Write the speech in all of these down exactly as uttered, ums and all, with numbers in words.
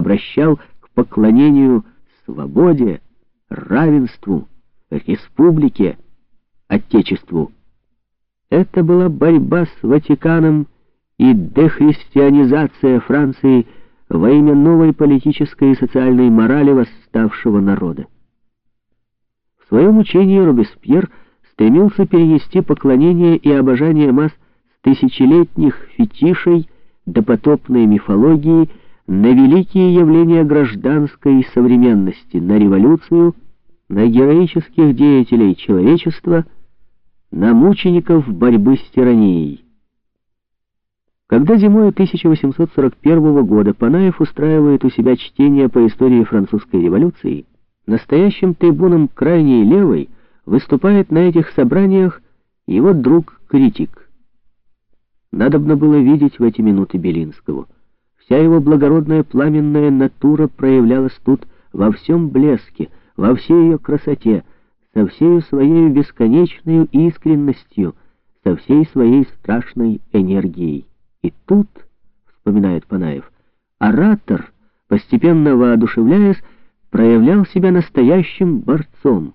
обращал к поклонению свободе, равенству, республике, отечеству. Это была борьба с Ватиканом и дехристианизация Франции во имя новой политической и социальной морали восставшего народа. В своем учении Робеспьер стремился перенести поклонение и обожание масс с тысячелетних фетишей до потопной мифологии на великие явления гражданской современности, на революцию, на героических деятелей человечества, на мучеников борьбы с тиранией. Когда зимой тысяча восемьсот сорок первого года Панаев устраивает у себя чтение по истории французской революции, настоящим трибуном крайней левой выступает на этих собраниях его друг-критик. Надобно было видеть в эти минуты Белинского. Вся его благородная пламенная натура проявлялась тут во всем блеске, во всей ее красоте, со всей своей бесконечной искренностью, со всей своей страшной энергией. И тут, вспоминает Панаев, оратор, постепенно воодушевляясь, проявлял себя настоящим борцом.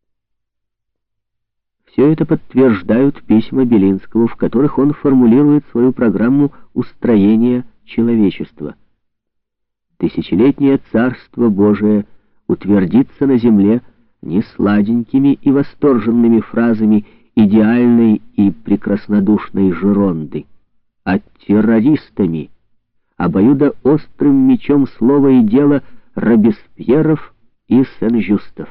Все это подтверждают письма Белинского, в которых он формулирует свою программу устроения человечества. Тысячелетнее Царство Божие утвердится на земле не сладенькими и восторженными фразами идеальной и прекраснодушной Жеронды, а террористами, обоюдоострым мечом слова и дела Робеспьеров и Сен-Жюстов.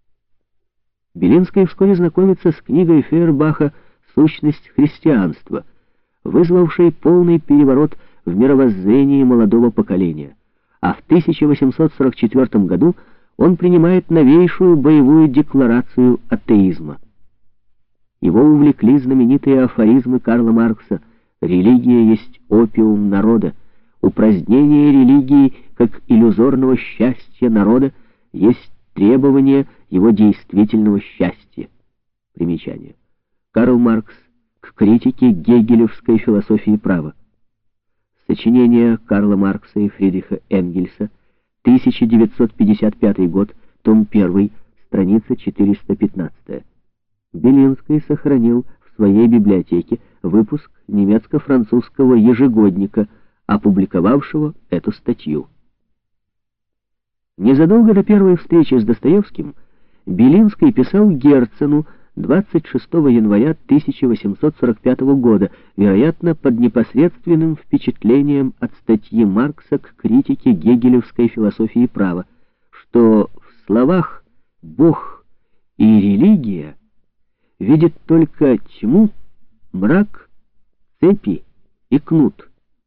Белинский вскоре знакомится с книгой Фейербаха «Сущность христианства», вызвавшей полный переворот в мировоззрении молодого поколения, а в тысяча восемьсот сорок четвёртом году он принимает новейшую боевую декларацию атеизма. Его увлекли знаменитые афоризмы Карла Маркса: «Религия есть опиум народа», «Упразднение религии как иллюзорного счастья народа есть требование его действительного счастья». Примечание. Карл Маркс к критике гегелевской философии права. Сочинение Карла Маркса и Фридриха Энгельса, тысяча девятьсот пятьдесят пятый год, том один, страница четыреста пятнадцать. Белинский сохранил в своей библиотеке выпуск немецко-французского ежегодника, опубликовавшего эту статью. Незадолго до первой встречи с Достоевским Белинский писал Герцену двадцать шестого января тысяча восемьсот сорок пятого года, вероятно, под непосредственным впечатлением от статьи Маркса к критике гегелевской философии права, что в словах «Бог» и «религия» видит только тьму, мрак, цепи и кнут.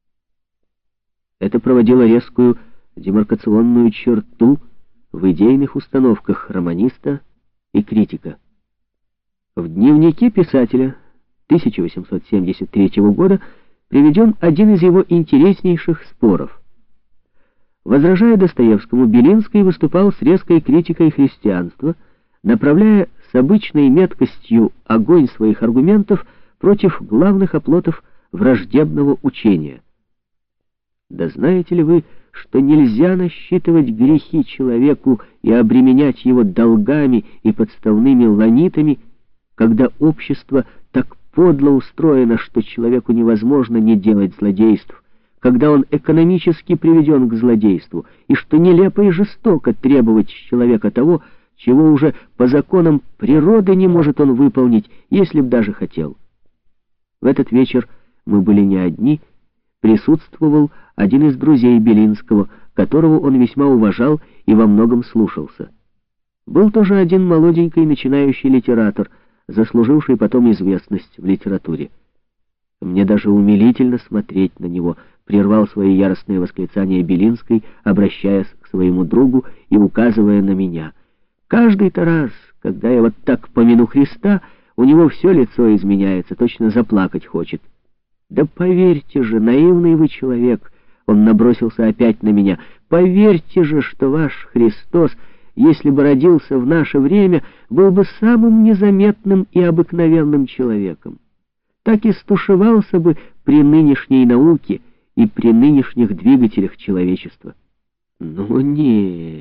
Это проводило резкую демаркационную черту в идейных установках романиста и критика. В дневнике писателя тысяча восемьсот семьдесят третьего года приведен один из его интереснейших споров. Возражая Достоевскому, Белинский выступал с резкой критикой христианства, направляя с обычной меткостью огонь своих аргументов против главных оплотов враждебного учения. Да знаете ли вы, что нельзя насчитывать грехи человеку и обременять его долгами и подставными ланитами, когда общество так подло устроено, что человеку невозможно не делать злодейств, когда он экономически приведен к злодейству, и что нелепо и жестоко требовать с человека того, чего уже по законам природы не может он выполнить, если б даже хотел. В этот вечер мы были не одни, присутствовал один из друзей Белинского, которого он весьма уважал и во многом слушался. Был тоже один молоденький начинающий литератор, заслуживший потом известность в литературе. Мне даже умилительно смотреть на него, прервал свои яростные восклицания Белинский, обращаясь к своему другу и указывая на меня. Каждый-то раз, когда я вот так помяну Христа, у него все лицо изменяется, точно заплакать хочет. Да поверьте же, наивный вы человек, он набросился опять на меня, поверьте же, что ваш Христос, если бы родился в наше время, был бы самым незаметным и обыкновенным человеком. Так и стушевался бы при нынешней науке и при нынешних двигателях человечества. Ну нет.